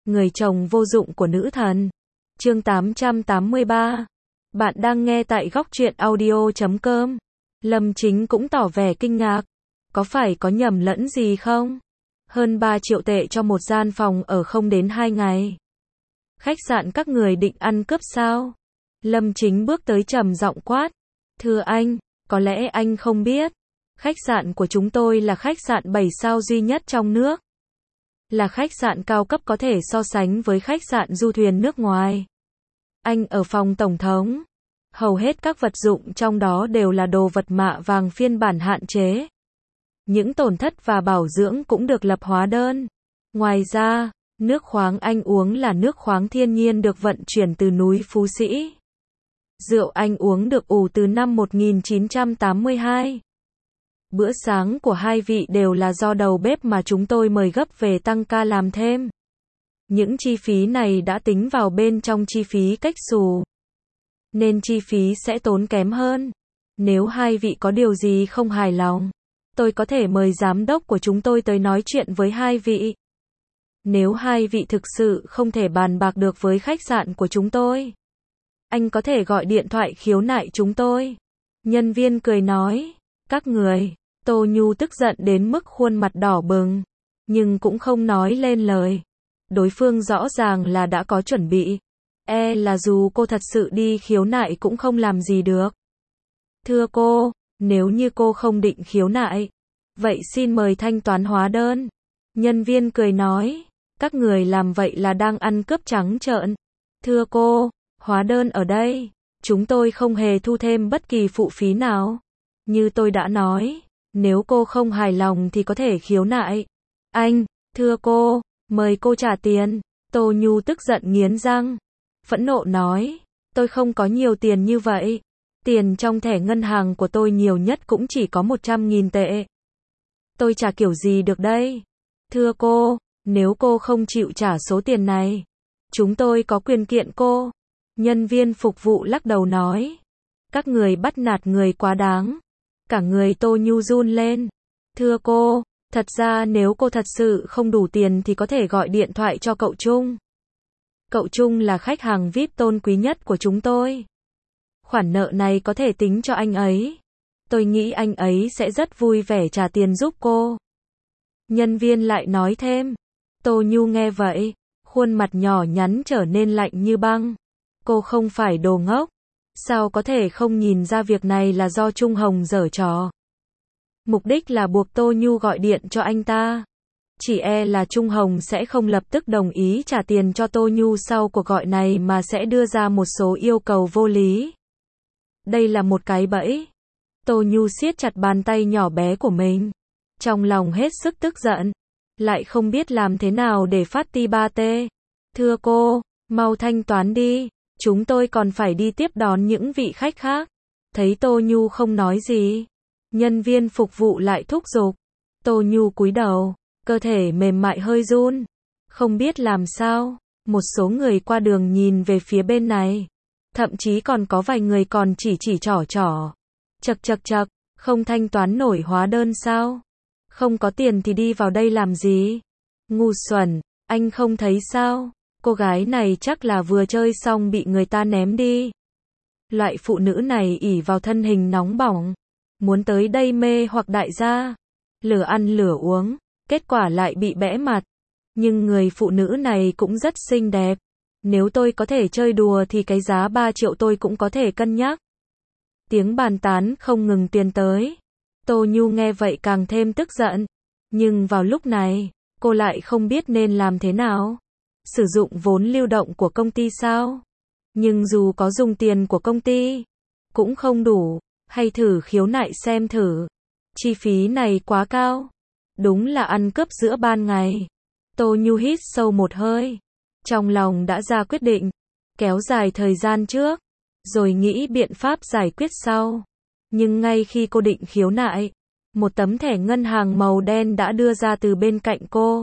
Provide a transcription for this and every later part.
Người chồng vô dụng của nữ thần. Chương 883. Bạn đang nghe tại góc truyện audio.com. Lâm Chính cũng tỏ vẻ kinh ngạc. Có phải có nhầm lẫn gì không? Hơn 3 triệu tệ cho một gian phòng ở không đến 2 ngày. Khách sạn các người định ăn cướp sao? Lâm Chính bước tới trầm giọng quát. Thưa anh, có lẽ anh không biết. Khách sạn của chúng tôi là khách sạn 7 sao duy nhất trong nước. Là khách sạn cao cấp có thể so sánh với khách sạn du thuyền nước ngoài. Anh ở phòng tổng thống. Hầu hết các vật dụng trong đó đều là đồ vật mạ vàng phiên bản hạn chế. Những tổn thất và bảo dưỡng cũng được lập hóa đơn. Ngoài ra, nước khoáng anh uống là nước khoáng thiên nhiên được vận chuyển từ núi Phú Sĩ. Rượu anh uống được ủ từ năm 1982. Bữa sáng của hai vị đều là do đầu bếp mà chúng tôi mời gấp về tăng ca làm thêm. Những chi phí này đã tính vào bên trong chi phí cách xù. Nên chi phí sẽ tốn kém hơn. Nếu hai vị có điều gì không hài lòng, tôi có thể mời giám đốc của chúng tôi tới nói chuyện với hai vị. Nếu hai vị thực sự không thể bàn bạc được với khách sạn của chúng tôi, anh có thể gọi điện thoại khiếu nại chúng tôi. Nhân viên cười nói, các người. Tô Nhu tức giận đến mức khuôn mặt đỏ bừng, nhưng cũng không nói lên lời. Đối phương rõ ràng là đã có chuẩn bị. Là dù cô thật sự đi khiếu nại cũng không làm gì được. Thưa cô, nếu như cô không định khiếu nại, vậy xin mời thanh toán hóa đơn. Nhân viên cười nói, các người làm vậy là đang ăn cướp trắng trợn. Thưa cô, hóa đơn ở đây, chúng tôi không hề thu thêm bất kỳ phụ phí nào. Như tôi đã nói, nếu cô không hài lòng thì có thể khiếu nại. Anh, thưa cô, mời cô trả tiền. Tô Nhu tức giận nghiến răng, phẫn nộ nói, tôi không có nhiều tiền như vậy. Tiền trong thẻ ngân hàng của tôi nhiều nhất cũng chỉ có 100.000 tệ. Tôi trả kiểu gì được đây? Thưa cô, nếu cô không chịu trả số tiền này, chúng tôi có quyền kiện cô. Nhân viên phục vụ lắc đầu nói, các người bắt nạt người quá đáng. Cả người Tô Nhu run lên. Thưa cô, thật ra nếu cô thật sự không đủ tiền thì có thể gọi điện thoại cho cậu Trung. Cậu Trung là khách hàng VIP tôn quý nhất của chúng tôi. Khoản nợ này có thể tính cho anh ấy. Tôi nghĩ anh ấy sẽ rất vui vẻ trả tiền giúp cô. Nhân viên lại nói thêm. Tô Nhu nghe vậy, khuôn mặt nhỏ nhắn trở nên lạnh như băng. Cô không phải đồ ngốc. Sao có thể không nhìn ra việc này là do Trung Hồng giở trò? Mục đích là buộc Tô Nhu gọi điện cho anh ta. Chỉ là Trung Hồng sẽ không lập tức đồng ý trả tiền cho Tô Nhu sau cuộc gọi này mà sẽ đưa ra một số yêu cầu vô lý. Đây là một cái bẫy. Tô Nhu siết chặt bàn tay nhỏ bé của mình. Trong lòng hết sức tức giận. Lại không biết làm thế nào để phát ti ba tê. Thưa cô, mau thanh toán đi. Chúng tôi còn phải đi tiếp đón những vị khách khác. Thấy Tô Nhu không nói gì, nhân viên phục vụ lại thúc giục. Tô Nhu cúi đầu, cơ thể mềm mại hơi run. Không biết làm sao, một số người qua đường nhìn về phía bên này. Thậm chí còn có vài người còn chỉ trỏ trỏ. Chậc chậc chậc, không thanh toán nổi hóa đơn sao? Không có tiền thì đi vào đây làm gì? Ngu xuẩn, anh không thấy sao? Cô gái này chắc là vừa chơi xong bị người ta ném đi. Loại phụ nữ này ỷ vào thân hình nóng bỏng, muốn tới đây mê hoặc đại gia, lửa ăn lửa uống, kết quả lại bị bẽ mặt. Nhưng người phụ nữ này cũng rất xinh đẹp. Nếu tôi có thể chơi đùa thì cái giá 3 triệu tôi cũng có thể cân nhắc. Tiếng bàn tán không ngừng tiến tới. Tô Nhu nghe vậy càng thêm tức giận. Nhưng vào lúc này, cô lại không biết nên làm thế nào. Sử dụng vốn lưu động của công ty sao? Nhưng dù có dùng tiền của công ty, cũng không đủ. Hay thử khiếu nại xem thử. Chi phí này quá cao. Đúng là ăn cướp giữa ban ngày. Tô Nhu hít sâu một hơi. Trong lòng đã ra quyết định. Kéo dài thời gian trước. Rồi nghĩ biện pháp giải quyết sau. Nhưng ngay khi cô định khiếu nại, một tấm thẻ ngân hàng màu đen đã đưa ra từ bên cạnh cô.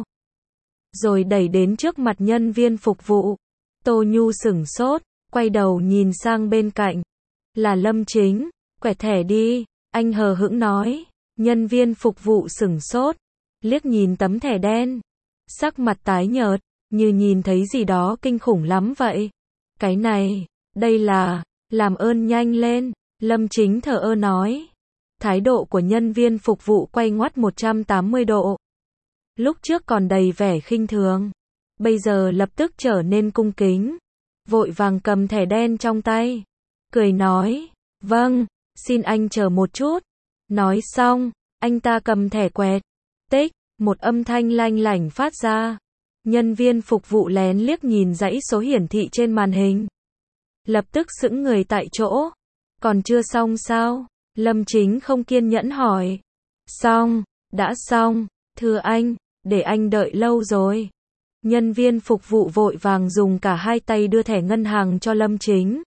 Rồi đẩy đến trước mặt nhân viên phục vụ. Tô Nhu sửng sốt, quay đầu nhìn sang bên cạnh. Là Lâm Chính, quẹt thẻ đi, anh hờ hững nói. Nhân viên phục vụ sửng sốt, liếc nhìn tấm thẻ đen. Sắc mặt tái nhợt, như nhìn thấy gì đó kinh khủng lắm vậy. Cái này, đây là, làm ơn nhanh lên, Lâm Chính thờ ơ nói. Thái độ của nhân viên phục vụ quay ngoắt 180 độ. Lúc trước còn đầy vẻ khinh thường, bây giờ lập tức trở nên cung kính, vội vàng cầm thẻ đen trong tay, cười nói, vâng, xin anh chờ một chút. Nói xong, anh ta cầm thẻ quẹt, tích, một âm thanh lanh lảnh phát ra. Nhân viên phục vụ lén liếc nhìn dãy số hiển thị trên màn hình, lập tức sững người tại chỗ. Còn chưa xong sao? Lâm Chính không kiên nhẫn hỏi. Xong, đã xong, thưa anh, để anh đợi lâu rồi. Nhân viên phục vụ vội vàng dùng cả hai tay đưa thẻ ngân hàng cho Lâm Chính.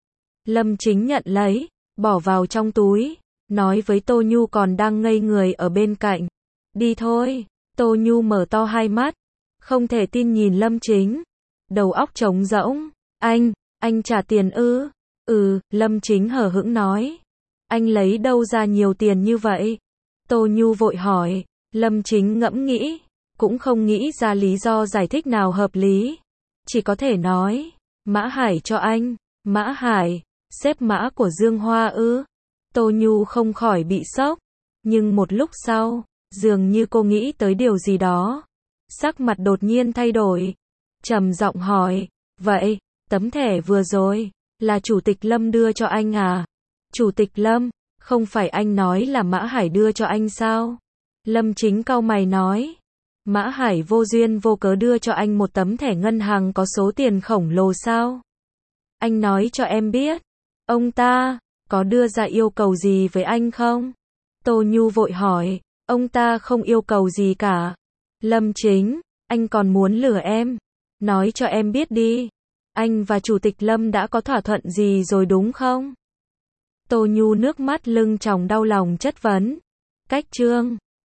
Lâm Chính nhận lấy, bỏ vào trong túi, nói với Tô Nhu còn đang ngây người ở bên cạnh. Đi thôi. Tô Nhu mở to hai mắt, không thể tin nhìn Lâm Chính. Đầu óc trống rỗng. Anh trả tiền ư? Lâm Chính hờ hững nói. Anh lấy đâu ra nhiều tiền như vậy? Tô Nhu vội hỏi. Lâm Chính ngẫm nghĩ, cũng không nghĩ ra lý do giải thích nào hợp lý. Chỉ có thể nói, Mã Hải cho anh. Mã Hải, sếp Mã của Dương Hoa ư? Tô Nhu không khỏi bị sốc, nhưng một lúc sau, dường như cô nghĩ tới điều gì đó. Sắc mặt đột nhiên thay đổi, trầm giọng hỏi, vậy, tấm thẻ vừa rồi, là Chủ tịch Lâm đưa cho anh à? Chủ tịch Lâm, không phải anh nói là Mã Hải đưa cho anh sao? Lâm Chính cau mày nói, Mã Hải vô duyên vô cớ đưa cho anh một tấm thẻ ngân hàng có số tiền khổng lồ sao? Anh nói cho em biết, ông ta có đưa ra yêu cầu gì với anh không? Tô Nhu vội hỏi, ông ta không yêu cầu gì cả. Lâm Chính, anh còn muốn lừa em? Nói cho em biết đi, anh và Chủ tịch Lâm đã có thỏa thuận gì rồi đúng không? Tô Nhu nước mắt lưng tròng đau lòng chất vấn. Cách chương